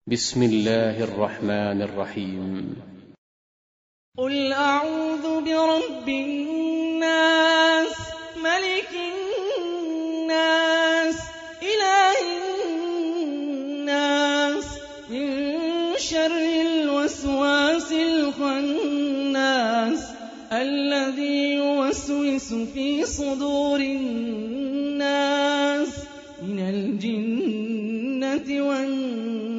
بسم الله الرحمن الرحيم. قل أعوذ برب الناس ملك الناس إله الناس من شر الوسواس الخناس الذي يوسوس في صدور الناس من الجنة والناس.